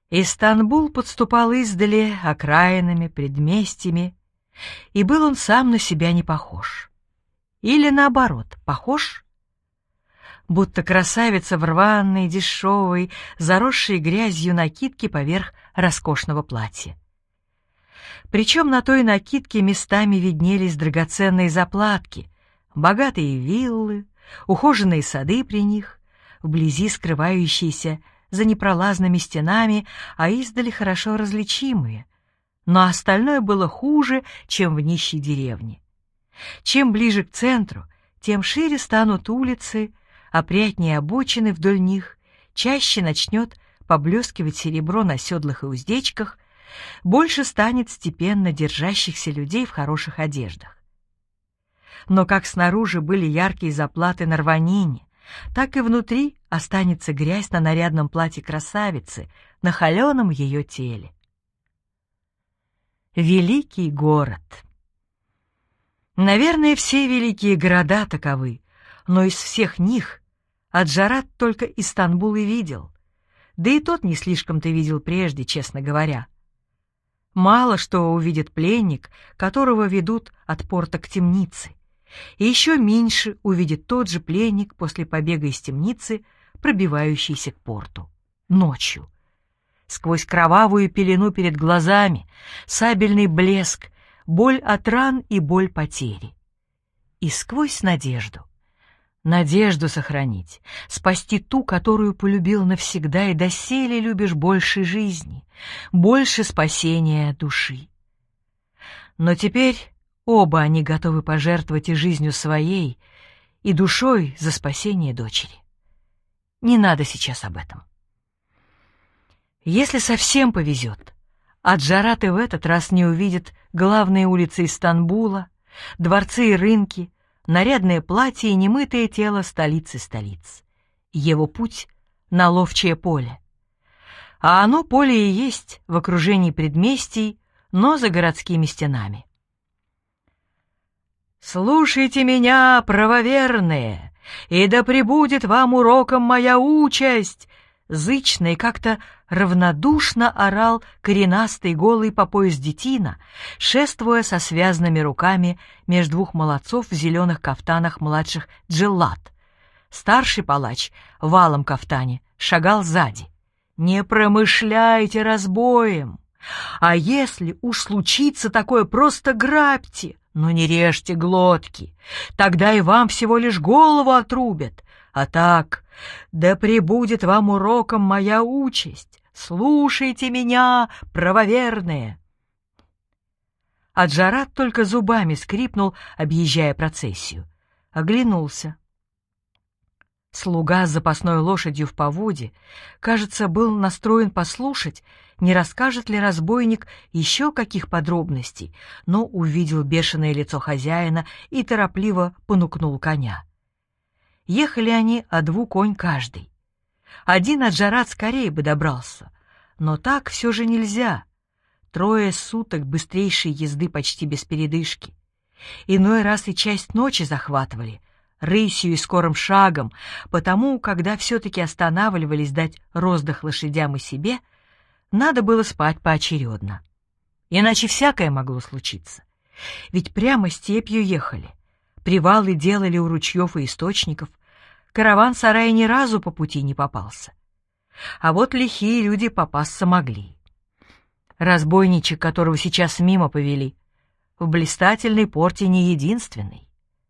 Истанбул подступал издали окраинами, предместьями, и был он сам на себя не похож. Или наоборот, похож? Будто красавица в рваной, дешевой, заросшей грязью накидке поверх роскошного платья. Причем на той накидке местами виднелись драгоценные заплатки, богатые виллы, ухоженные сады при них, вблизи скрывающиеся за непролазными стенами, а издали хорошо различимые. Но остальное было хуже, чем в нищей деревне. Чем ближе к центру, тем шире станут улицы, опрятнее обочины вдоль них, чаще начнет поблескивать серебро на седлах и уздечках, больше станет степенно держащихся людей в хороших одеждах. Но как снаружи были яркие заплаты на рванине, так и внутри останется грязь на нарядном платье красавицы, на холеном ее теле. Великий город. Наверное, все великие города таковы, но из всех них Аджарат только Истанбул и видел, да и тот не слишком-то видел прежде, честно говоря. Мало что увидит пленник, которого ведут от порта к темнице, и еще меньше увидит тот же пленник после побега из темницы, пробивающийся к порту. Ночью. Сквозь кровавую пелену перед глазами, сабельный блеск, боль от ран и боль потери. И сквозь надежду. Надежду сохранить, спасти ту, которую полюбил навсегда и доселе любишь больше жизни, больше спасения души. Но теперь оба они готовы пожертвовать и жизнью своей, и душой за спасение дочери. Не надо сейчас об этом. Если совсем повезет, Аджарат и в этот раз не увидит главные улицы Истанбула, дворцы и рынки, нарядное платье и немытое тело столицы столиц. Его путь — на ловчее поле. А оно поле и есть в окружении предместий, но за городскими стенами. «Слушайте меня, правоверные, и да пребудет вам уроком моя участь!» Зычно и как-то равнодушно орал коренастый голый по пояс детина, шествуя со связанными руками между двух молодцов в зеленых кафтанах младших джеллад. Старший палач в алом кафтане шагал сзади. «Не промышляйте разбоем! А если уж случится такое, просто грабьте, но не режьте глотки, тогда и вам всего лишь голову отрубят. А так, да пребудет вам уроком моя участь. Слушайте меня, правоверные!» Аджарат только зубами скрипнул, объезжая процессию. Оглянулся. Слуга с запасной лошадью в поводе, кажется, был настроен послушать, не расскажет ли разбойник еще каких подробностей, но увидел бешеное лицо хозяина и торопливо понукнул коня. Ехали они о 2 конь каждый. Один Аджарат скорее бы добрался, но так все же нельзя. 3 суток быстрейшей езды почти без передышки. Иной раз и часть ночи захватывали, рысью и скорым шагом, потому, когда все-таки останавливались дать роздых лошадям и себе, надо было спать поочередно. Иначе всякое могло случиться. Ведь прямо степью ехали, привалы делали у ручьев и источников, караван-сарай ни разу по пути не попался. А вот лихие люди попасться могли. Разбойничек, которого сейчас мимо повели, в блистательной порте не единственный.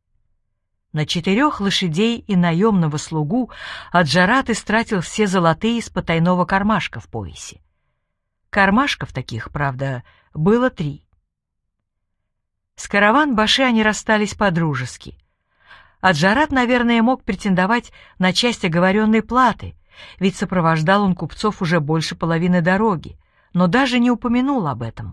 На 4 лошадей и наемного слугу Аджарат истратил все золотые из потайного кармашка в поясе. Кармашков таких, правда, было 3. С караван-баши они расстались по-дружески. Аджарат, наверное, мог претендовать на часть оговоренной платы, ведь сопровождал он купцов уже больше половины дороги, но даже не упомянул об этом.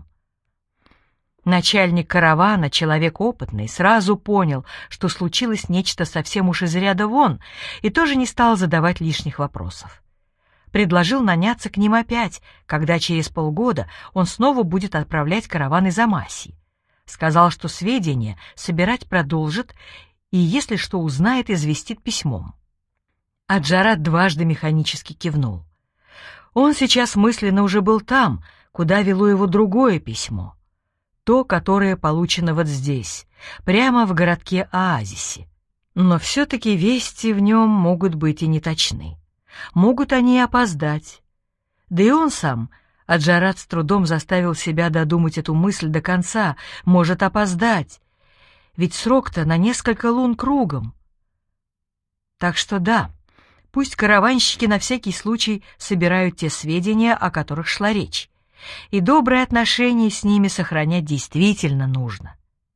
Начальник каравана, человек опытный, сразу понял, что случилось нечто совсем уж из ряда вон, и тоже не стал задавать лишних вопросов. Предложил наняться к ним опять, когда через полгода он снова будет отправлять караван из Амасии. Сказал, что сведения собирать продолжит, и если что узнает, известит письмом. Аджарат дважды механически кивнул. Он сейчас мысленно уже был там, куда вело его другое письмо. То, которое получено вот здесь, прямо в городке Оазисе. Но все-таки вести в нем могут быть и неточны. Могут они и опоздать. Да и он сам, Аджарат, с трудом заставил себя додумать эту мысль до конца, может опоздать. Ведь срок-то на несколько лун кругом. Так что да, пусть караванщики на всякий случай собирают те сведения, о которых шла речь. И добрые отношения с ними сохранять действительно нужно.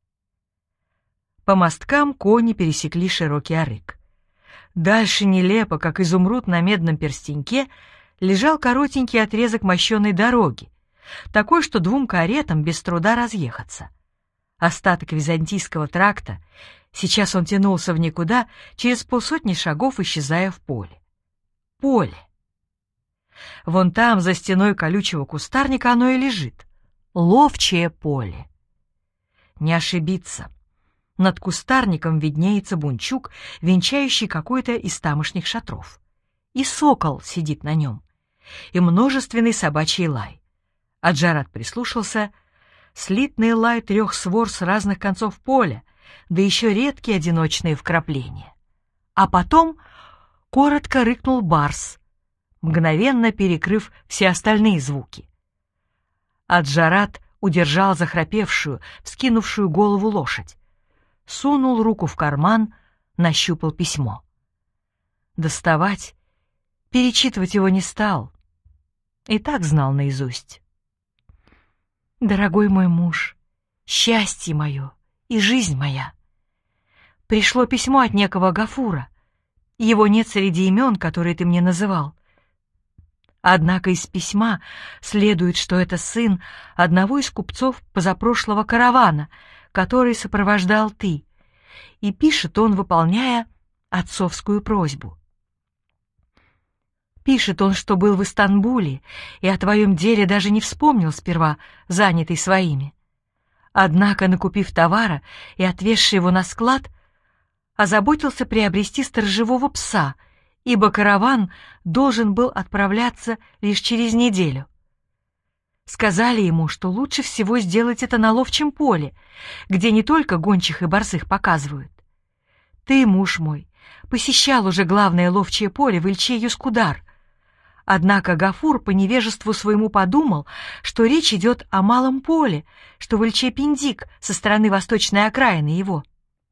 По мосткам кони пересекли широкий арык. Дальше нелепо, как изумруд на медном перстеньке, лежал коротенький отрезок мощеной дороги, такой, что двум каретам без труда разъехаться. Остаток византийского тракта, сейчас он тянулся в никуда, через полсотни шагов исчезая в поле. Поле. Вон там, за стеной колючего кустарника, оно и лежит. Ловчее поле. Не ошибиться. Над кустарником виднеется бунчук, венчающий какой-то из тамошних шатров. И сокол сидит на нем. И множественный собачий лай. Аджарат прислушался. Слитный лай 3 свор с разных концов поля, да еще редкие одиночные вкрапления. А потом коротко рыкнул барс, мгновенно перекрыв все остальные звуки. Аджарат удержал захрапевшую, вскинувшую голову лошадь. Сунул руку в карман, нащупал письмо. Доставать, перечитывать его не стал. И так знал наизусть. «Дорогой мой муж, счастье мое и жизнь моя. Пришло письмо от некого Гафура. Его нет среди имен, которые ты мне называл. Однако из письма следует, что это сын одного из купцов позапрошлого каравана, который сопровождал ты, и пишет он, выполняя отцовскую просьбу. Пишет он, что был в Истанбуле и о твоем деле даже не вспомнил сперва, занятый своими. Однако, накупив товара и отвезший его на склад, озаботился приобрести сторожевого пса, ибо караван должен был отправляться лишь через неделю. Сказали ему, что лучше всего сделать это на ловчем поле, где не только гончих и борзых показывают. Ты, муж мой, посещал уже главное ловчее поле в Ильче-Юскудар. Однако Гафур по невежеству своему подумал, что речь идет о малом поле, что в Ильче-Пиндик со стороны восточной окраины его.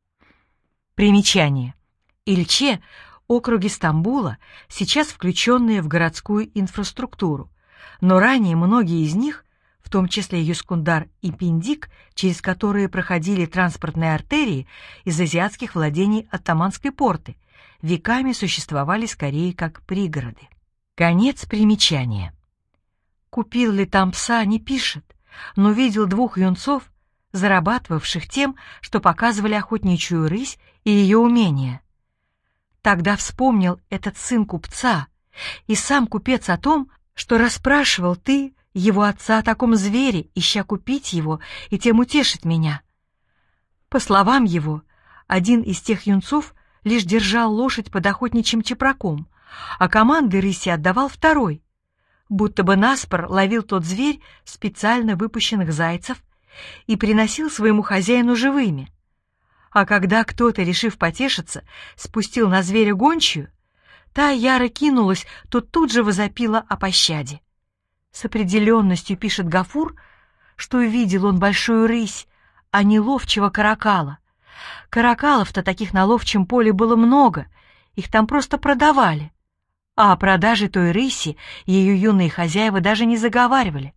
Примечание. Ильче — округи Стамбула, сейчас включенные в городскую инфраструктуру, но ранее многие из них, в том числе Юскундар и Пиндик, через которые проходили транспортные артерии из азиатских владений Оттоманской порты, веками существовали скорее как пригороды. Конец примечания. Купил ли там пса, не пишет, но видел 2 юнцов, зарабатывавших тем, что показывали охотничью рысь и ее умения. Тогда вспомнил этот сын купца и сам купец о том, что расспрашивал ты, его отца, о таком звере, ища купить его и тем утешить меня. По словам его, один из тех юнцов лишь держал лошадь под охотничьим чепраком, а команды рыси отдавал второй, будто бы наспор ловил тот зверь специально выпущенных зайцев и приносил своему хозяину живыми. А когда кто-то, решив потешиться, спустил на зверя гончую, та яро кинулась, то тут же возопила о пощаде. С определенностью пишет Гафур, что увидел он большую рысь, а не ловчего каракала. Каракалов-то таких на ловчем поле было много, их там просто продавали. А о продаже той рыси ее юные хозяева даже не заговаривали.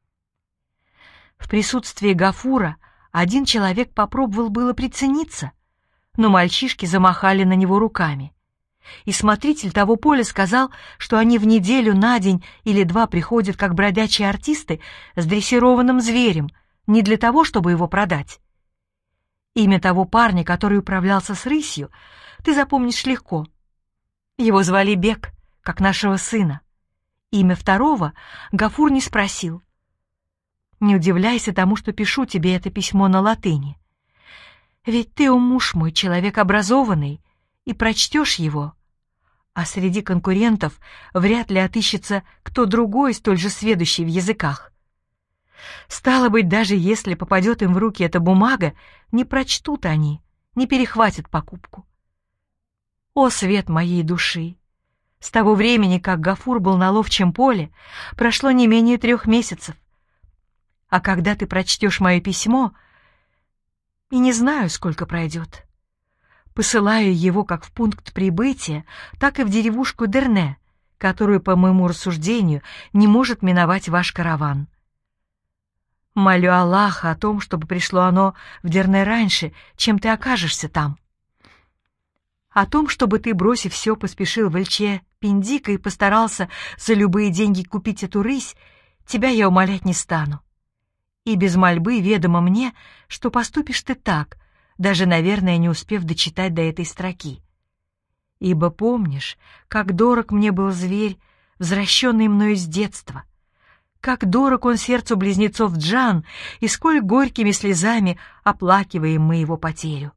В присутствии Гафура один человек попробовал было прицениться, но мальчишки замахали на него руками. И смотритель того поля сказал, что они в неделю на день или 2 приходят как бродячие артисты с дрессированным зверем, не для того, чтобы его продать. Имя того парня, который управлялся с рысью, ты запомнишь легко. Его звали Бек, как нашего сына. Имя второго Гафур не спросил. Не удивляйся тому, что пишу тебе это письмо на латыни. Ведь ты, о муж мой, человек образованный, и прочтешь его. А среди конкурентов вряд ли отыщется кто другой, столь же сведущий в языках. Стало быть, даже если попадет им в руки эта бумага, не прочтут они, не перехватят покупку. О, свет моей души! С того времени, как Гафур был на ловчем поле, прошло не менее 3 месяцев. А когда ты прочтешь мое письмо, и не знаю, сколько пройдет. Посылаю его как в пункт прибытия, так и в деревушку Дерне, которую, по моему рассуждению, не может миновать ваш караван. Молю Аллаха о том, чтобы пришло оно в Дерне раньше, чем ты окажешься там. О том, чтобы ты, бросив все, поспешил в Эльче-Пиндика и постарался за любые деньги купить эту рысь, тебя я умолять не стану. И без мольбы ведомо мне, что поступишь ты так, даже, наверное, не успев дочитать до этой строки. Ибо помнишь, как дорог мне был зверь, возвращенный мною с детства, как дорог он сердцу близнецов Джан, и сколь горькими слезами оплакиваем мы его потерю.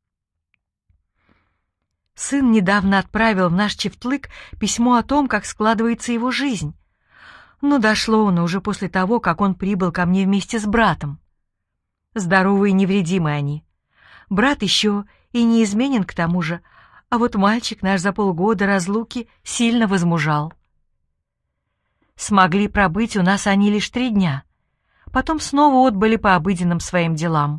Сын недавно отправил в наш Чифтлык письмо о том, как складывается его жизнь. Но дошло оно уже после того, как он прибыл ко мне вместе с братом. Здоровы и невредимы они. Брат еще и не изменен к тому же, а вот мальчик наш за полгода разлуки сильно возмужал. Смогли пробыть у нас они лишь 3 дня, потом снова отбыли по обыденным своим делам.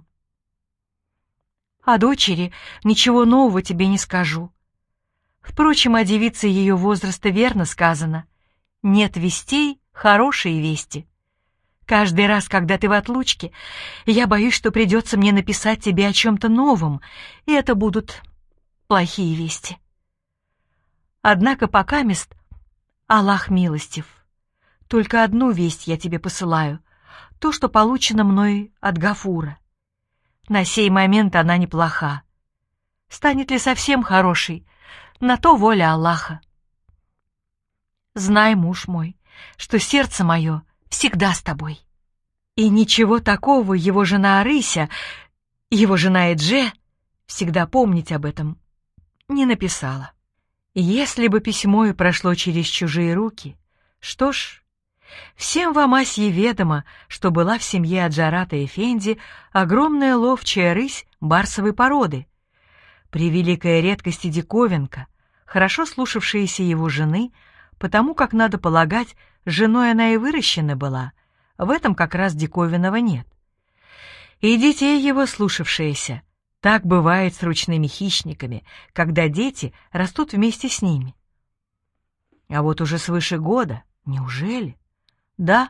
О дочери ничего нового тебе не скажу. Впрочем, о девице ее возраста верно сказано. Нет вестей, хорошие вести. Каждый раз, когда ты в отлучке, я боюсь, что придется мне написать тебе о чем-то новом, и это будут плохие вести. Однако покамест Аллах милостив. Только одну весть я тебе посылаю, то, что получено мной от Гафура. На сей момент она неплоха. Станет ли совсем хорошей, на то воля Аллаха. Знай, муж мой, что сердце мое всегда с тобой. И ничего такого его жена Арыся, его жена Эдже, всегда помнить об этом, не написала. Если бы письмо и прошло через чужие руки, что ж, всем в Амасье ведомо, что была в семье Аджарата Эфенди огромная ловчая рысь барсовой породы, превеликая редкость и диковинка, хорошо слушавшаяся его жены, потому как, надо полагать, женой она и выращена была, в этом как раз диковинного нет. И детей его слушавшиеся, так бывает с ручными хищниками, когда дети растут вместе с ними. А вот уже свыше года, неужели? Да.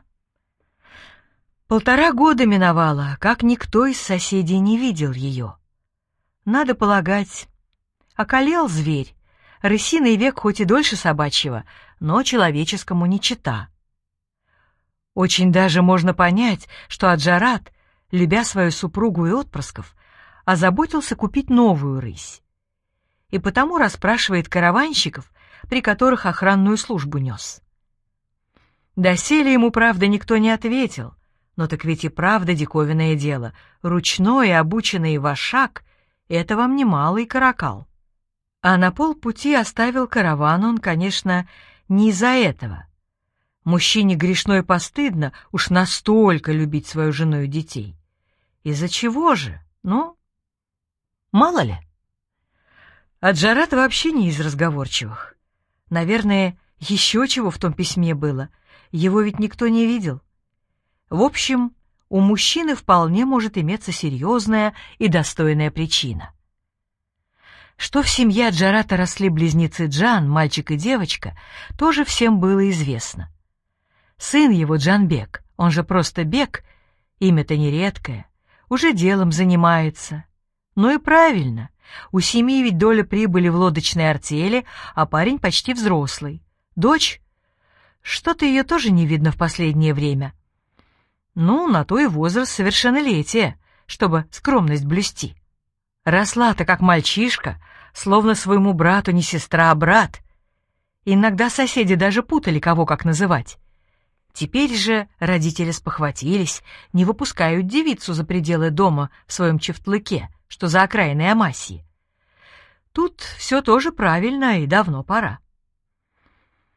1,5 года миновало, как никто из соседей не видел ее. Надо полагать, околел зверь, рысиный век хоть и дольше собачьего, но человеческому не чета. Очень даже можно понять, что Аджарат, любя свою супругу и отпрысков, озаботился купить новую рысь. И потому расспрашивает караванщиков, при которых охранную службу нес. Доселе ему, правда, никто не ответил, но так ведь и правда диковинное дело, ручной обученный вошак — это вам не малый каракал. А на полпути оставил караван он, конечно, не из-за этого. Мужчине грешно и постыдно уж настолько любить свою жену и детей. Из-за чего же? Ну, мало ли. Аджарат вообще не из разговорчивых. Наверное, еще чего в том письме было. Его ведь никто не видел. В общем, у мужчины вполне может иметься серьезная и достойная причина. Что в семье Аджарата росли близнецы Джан, мальчик и девочка, тоже всем было известно. Сын его, Джанбек, он же просто Бек, имя-то нередкое, уже делом занимается. Ну и правильно, у семьи ведь доля прибыли в лодочной артели, а парень почти взрослый. Дочь? Что-то ее тоже не видно в последнее время. Ну, на то и возраст совершеннолетия, чтобы скромность блюсти. Росла-то как мальчишка, словно своему брату не сестра, а брат. Иногда соседи даже путали, кого как называть. Теперь же родители спохватились, не выпускают девицу за пределы дома в своем Чифтлыке, что за окраиной Амасии. Тут все тоже правильно и давно пора.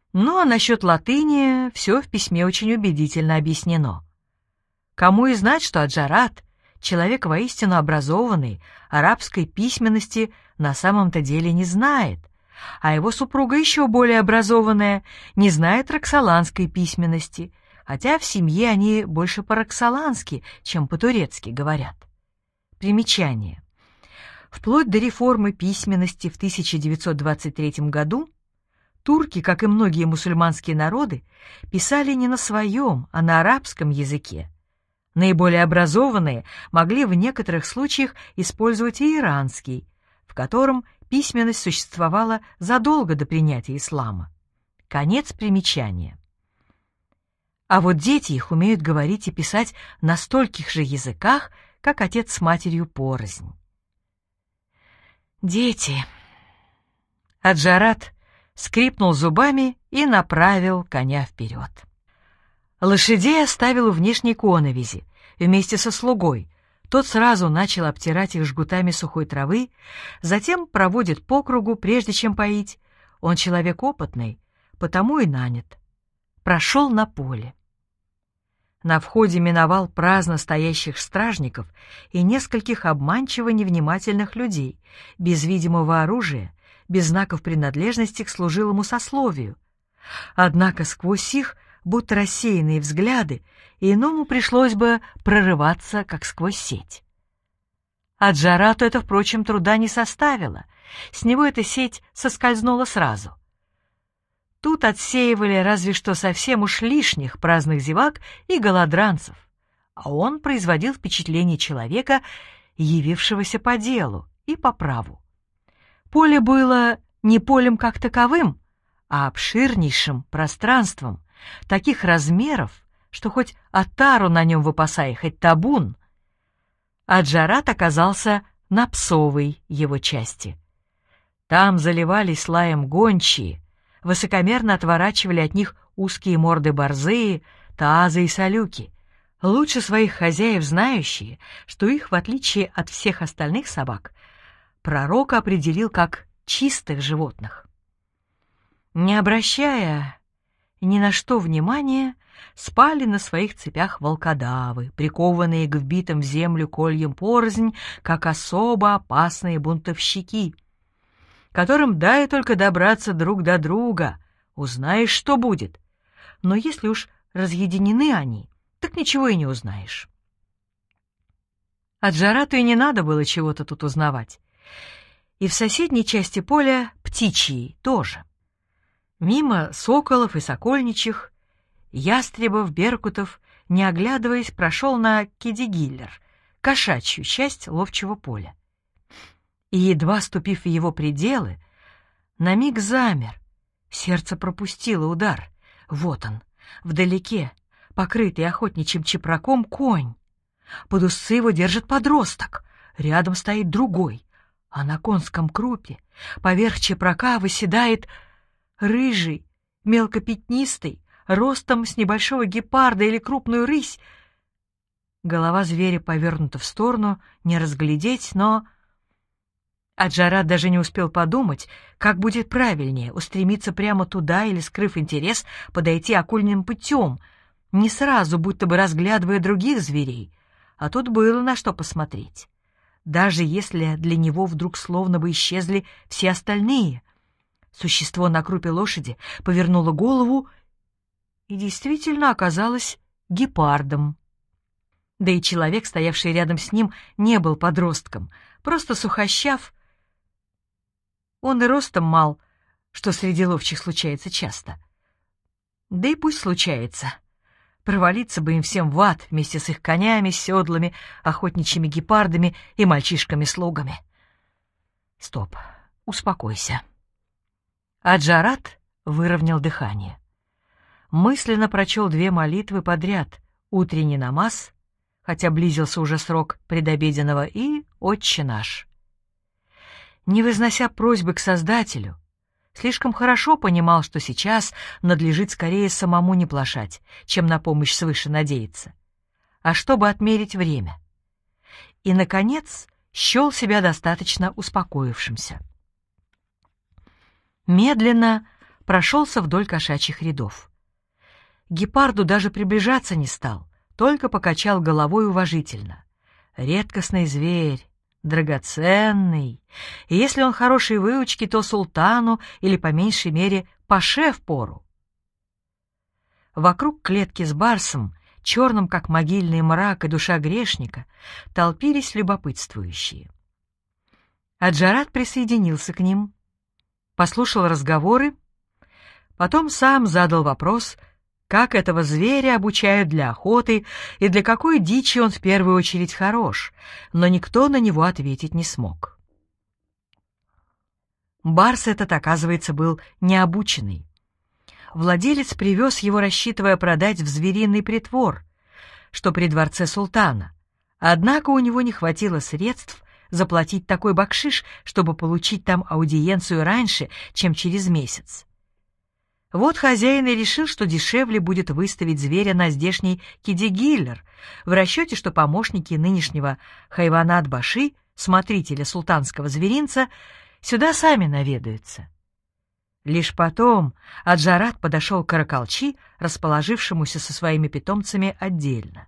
Ну а насчет латыни все в письме очень убедительно объяснено. Кому и знать, что Аджарат, человек воистину образованный, арабской письменности на самом-то деле не знает, а его супруга еще более образованная, не знает роксоланской письменности, хотя в семье они больше по-роксолански, чем по-турецки говорят. Примечание. Вплоть до реформы письменности в 1923 году турки, как и многие мусульманские народы, писали не на своем, а на арабском языке. Наиболее образованные могли в некоторых случаях использовать и иранский, в котором письменность существовала задолго до принятия ислама. Конец примечания. А вот дети их умеют говорить и писать на стольких же языках, как отец с матерью порознь. Дети. Аджарат скрипнул зубами и направил коня вперед. Лошадей оставил у внешней коновизи вместе со слугой. Тот сразу начал обтирать их жгутами сухой травы, затем проводит по кругу, прежде чем поить. Он человек опытный, потому и нанят. Прошел на поле. На входе миновал праздно стоящих стражников и нескольких обманчиво невнимательных людей, без видимого оружия, без знаков принадлежности к служилому сословию. Однако сквозь их, будто рассеянные взгляды, иному пришлось бы прорываться, как сквозь сеть. Аджарату это, впрочем, труда не составило, с него эта сеть соскользнула сразу. Тут отсеивали разве что совсем уж лишних праздных зевак и голодранцев, а он производил впечатление человека, явившегося по делу и по праву. Поле было не полем как таковым, а обширнейшим пространством, таких размеров, что хоть отару на нем выпасай, хоть табун. Аджарат оказался на псовой его части. Там заливались лаем гончие, высокомерно отворачивали от них узкие морды борзые, таазы и салюки, лучше своих хозяев знающие, что их, в отличие от всех остальных собак, пророк определил как чистых животных. Не обращая ни на что внимания, спали на своих цепях волкодавы, прикованные к вбитым в землю кольям порознь, как особо опасные бунтовщики, которым дай только добраться друг до друга, узнаешь, что будет. Но если уж разъединены они, так ничего и не узнаешь. Аджарату и не надо было чего-то тут узнавать. И в соседней части поля птичьей тоже. Мимо соколов и сокольничих, ястребов, беркутов, не оглядываясь, прошел на кедигиллер, кошачью часть ловчего поля. И, едва ступив в его пределы, на миг замер, сердце пропустило удар. Вот он, вдалеке, покрытый охотничьим чепраком, конь. Под усы его держит подросток, рядом стоит другой, а на конском крупе поверх чепрака выседает рыжий, мелкопятнистый, ростом с небольшого гепарда или крупную рысь. Голова зверя повернута в сторону, не разглядеть, но... Аджарат даже не успел подумать, как будет правильнее, устремиться прямо туда или, скрыв интерес, подойти окольным путем, не сразу, будто бы разглядывая других зверей, а тут было на что посмотреть. Даже если для него вдруг словно бы исчезли все остальные. Существо на крупе лошади повернуло голову и действительно оказалось гепардом. Да и человек, стоявший рядом с ним, не был подростком, просто сухощав. Он и ростом мал, что среди ловчих случается часто. Да и пусть случается. Провалиться бы им всем в ад вместе с их конями, седлами, охотничьими гепардами и мальчишками-слугами. Стоп, успокойся. Аджарат выровнял дыхание. Мысленно прочел 2 молитвы подряд: утренний намаз, хотя близился уже срок предобеденного, и «Отче наш». Не вознося просьбы к Создателю, слишком хорошо понимал, что сейчас надлежит скорее самому не плашать, чем на помощь свыше надеяться, а чтобы отмерить время. И, наконец, счел себя достаточно успокоившимся. Медленно, прошелся вдоль кошачьих рядов. Гепарду даже приближаться не стал, только покачал головой уважительно. Редкостный зверь, драгоценный, и если он хорошей выучки, то султану или, по меньшей мере, паше впору. Вокруг клетки с барсом, черным как могильный мрак и душа грешника, толпились любопытствующие. Аджарат присоединился к ним, послушал разговоры, потом сам задал вопрос, как этого зверя обучают для охоты и для какой дичи он в первую очередь хорош, но никто на него ответить не смог. Барс этот, оказывается, был необученный. Владелец привез его, рассчитывая продать в звериный притвор, что при дворце султана, однако у него не хватило средств заплатить такой бакшиш, чтобы получить там аудиенцию раньше, чем через месяц. Вот хозяин и решил, что дешевле будет выставить зверя на здешний кидигиллер, в расчете, что помощники нынешнего Хайванат-баши, смотрителя султанского зверинца, сюда сами наведаются. Лишь потом Аджарат подошел к Каракалчи, расположившемуся со своими питомцами отдельно.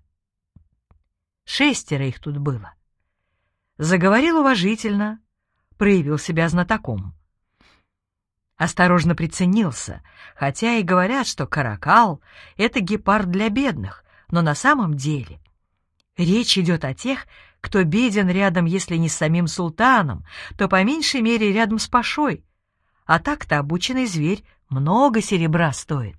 6 их тут было. Заговорил уважительно, проявил себя знатоком. Осторожно приценился, хотя и говорят, что каракал — это гепард для бедных, но на самом деле речь идет о тех, кто беден рядом, если не с самим султаном, то по меньшей мере рядом с пашой, а так-то обученный зверь много серебра стоит.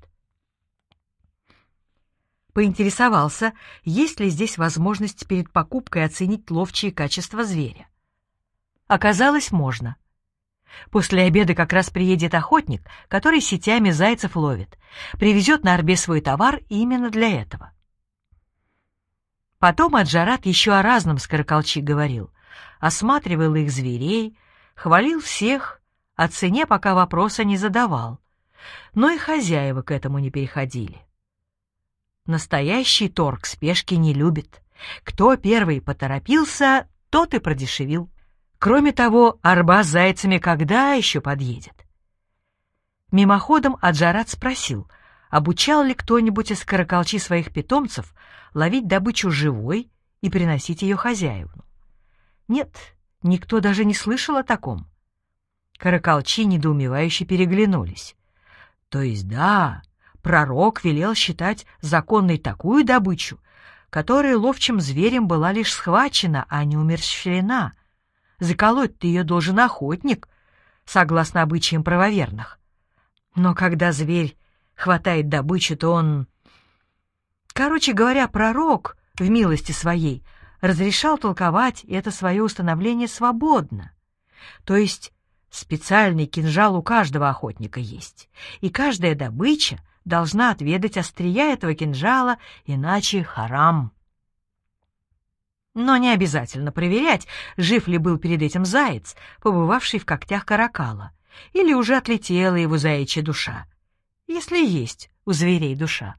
Поинтересовался, есть ли здесь возможность перед покупкой оценить ловчие качества зверя. Оказалось, можно. После обеда как раз приедет охотник, который сетями зайцев ловит, привезет на орбе свой товар именно для этого. Потом Аджарат еще о разном с Каракалчи говорил, осматривал их зверей, хвалил всех, о цене пока вопроса не задавал, но и хозяева к этому не переходили. Настоящий торг спешки не любит. Кто первый поторопился, тот и продешевил. Кроме того, арба с зайцами когда еще подъедет? Мимоходом Аджарат спросил, обучал ли кто-нибудь из Каракалчи своих питомцев ловить добычу живой и приносить ее хозяевну. Нет, никто даже не слышал о таком. Каракалчи недоумевающе переглянулись. То есть да, пророк велел считать законной такую добычу, которая ловчим зверем была лишь схвачена, а не умерщвлена. Заколоть-то ее должен охотник, согласно обычаям правоверных. Но когда зверь хватает добычу, то он... Короче говоря, пророк в милости своей разрешал толковать это свое установление свободно. То есть специальный кинжал у каждого охотника есть, и каждая добыча должна отведать острия этого кинжала, иначе харам. Но не обязательно проверять, жив ли был перед этим заяц, побывавший в когтях каракала, или уже отлетела его заячья душа, если есть у зверей душа.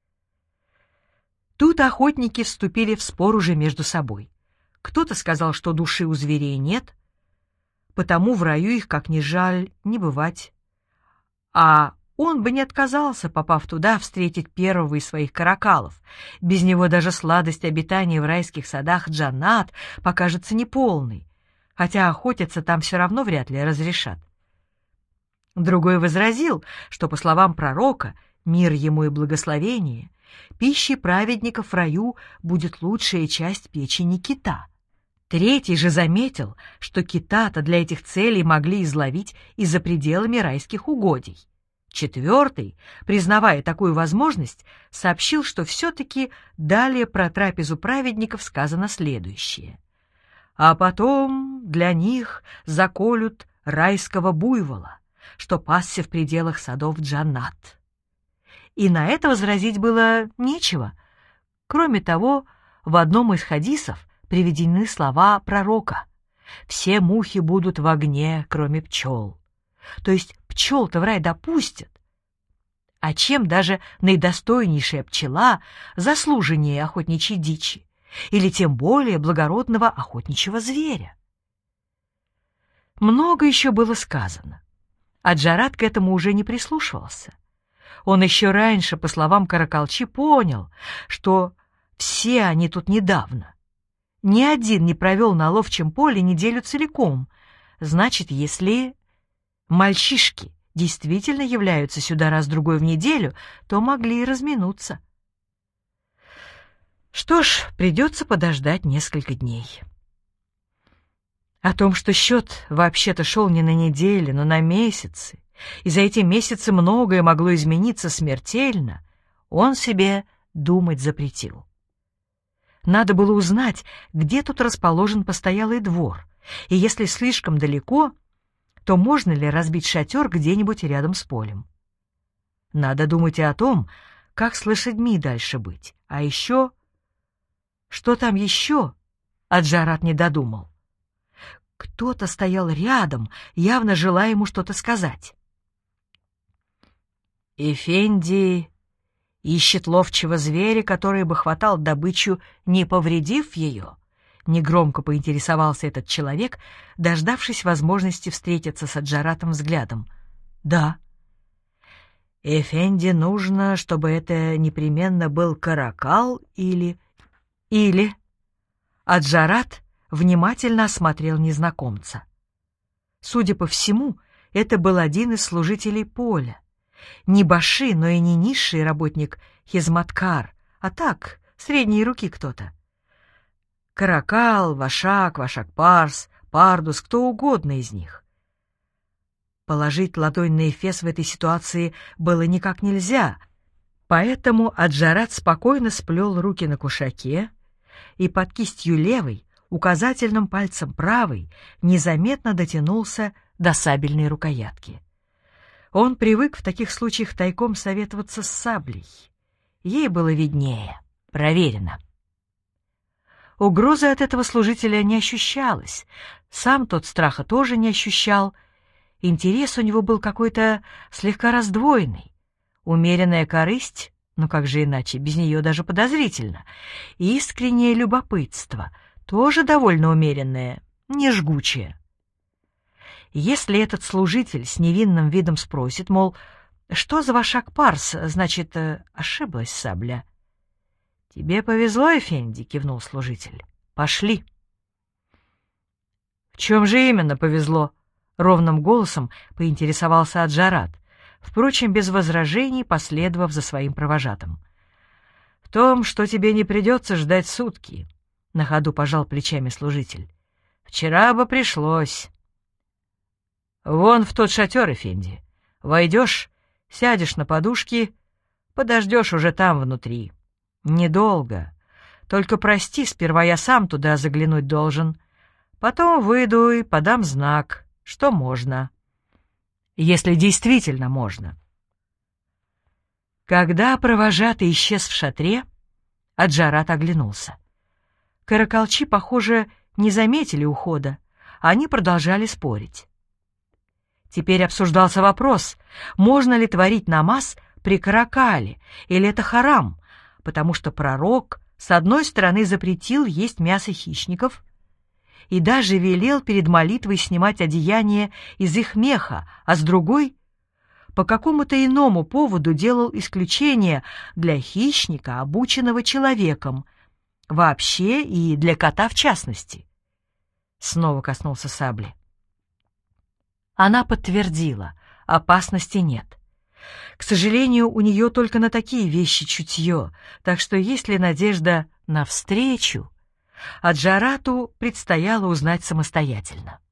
Тут охотники вступили в спор уже между собой. Кто-то сказал, что души у зверей нет, потому в раю их, как ни жаль, не бывать. А он бы не отказался, попав туда, встретить первого из своих каракалов. Без него даже сладость обитания в райских садах Джаннат покажется неполной, хотя охотиться там все равно вряд ли разрешат. Другой возразил, что, по словам пророка, мир ему и благословение, пищей праведников в раю будет лучшая часть печени кита. Третий же заметил, что кита-то для этих целей могли изловить и за пределами райских угодий. Четвертый, признавая такую возможность, сообщил, что все-таки далее про трапезу праведников сказано следующее. А потом для них заколют райского буйвола, что пасся в пределах садов Джаннат. И на это возразить было нечего. Кроме того, в одном из хадисов приведены слова пророка: «Все мухи будут в огне, кроме пчел». То есть пчел-то в рай допустят. А чем даже наидостойнейшая пчела заслуженнее охотничьей дичи, или тем более благородного охотничьего зверя? Много еще было сказано. Аджарат к этому уже не прислушивался. Он еще раньше, по словам Каракалчи, понял, что все они тут недавно. Ни один не провел на ловчем поле неделю целиком. Значит, если мальчишки действительно являются сюда раз-другой в неделю, то могли и разминуться. Что ж, придется подождать несколько дней. О том, что счет вообще-то шел не на недели, но на месяцы, и за эти месяцы многое могло измениться смертельно, он себе думать запретил. Надо было узнать, где тут расположен постоялый двор, и если слишком далеко, то можно ли разбить шатер где-нибудь рядом с полем. Надо думать и о том, как с лошадьми дальше быть. А еще... Что там еще? Аджарат не додумал. Кто-то стоял рядом, явно желая ему что-то сказать. «Эфенди ищет ловчего зверя, который бы хватал добычу, не повредив ее?» Негромко поинтересовался этот человек, дождавшись возможности встретиться с Аджаратом взглядом. «Да». «Эфенди нужно, чтобы это непременно был каракал или...» Аджарат внимательно осмотрел незнакомца. Судя по всему, это был один из служителей поля. Не баши, но и не низший работник хизматкар, а так, средней руки кто-то. Каракал, Вашак, Вашак-Парс, Пардус, кто угодно из них. Положить ладонь на эфес в этой ситуации было никак нельзя, поэтому Аджарат спокойно сплел руки на кушаке и под кистью левой, указательным пальцем правой, незаметно дотянулся до сабельной рукоятки. Он привык в таких случаях тайком советоваться с саблей. Ей было виднее, проверено. Угрозы от этого служителя не ощущалось, сам тот страха тоже не ощущал. Интерес у него был какой-то слегка раздвоенный. Умеренная корысть, ну как же иначе, без нее даже подозрительно, и искреннее любопытство, тоже довольно умеренное, не жгучее. Если этот служитель с невинным видом спросит, мол, что за Вашак-Парс, значит, ошиблась сабля. «Тебе повезло, Эфенди», — кивнул служитель. «Пошли». «В чем же именно повезло?» — ровным голосом поинтересовался Аджарат, впрочем, без возражений последовав за своим провожатым. «В том, что тебе не придется ждать сутки», — на ходу пожал плечами служитель. «Вчера бы пришлось». «Вон в тот шатер, Эфенди. Войдешь, сядешь на подушки, подождешь уже там внутри. Недолго. Только прости, сперва я сам туда заглянуть должен. Потом выйду и подам знак, что можно. Если действительно можно». Когда провожатый исчез в шатре, Аджарат оглянулся. Каракалчи, похоже, не заметили ухода. Они продолжали спорить. Теперь обсуждался вопрос, можно ли творить намаз при каракале, или это харам, потому что пророк, с одной стороны, запретил есть мясо хищников и даже велел перед молитвой снимать одеяние из их меха, а с другой, по какому-то иному поводу делал исключение для хищника, обученного человеком, вообще и для кота в частности. Снова коснулся сабли. Она подтвердила, опасности нет. К сожалению, у нее только на такие вещи чутье, так что есть ли надежда на встречу, Аджарату предстояло узнать самостоятельно.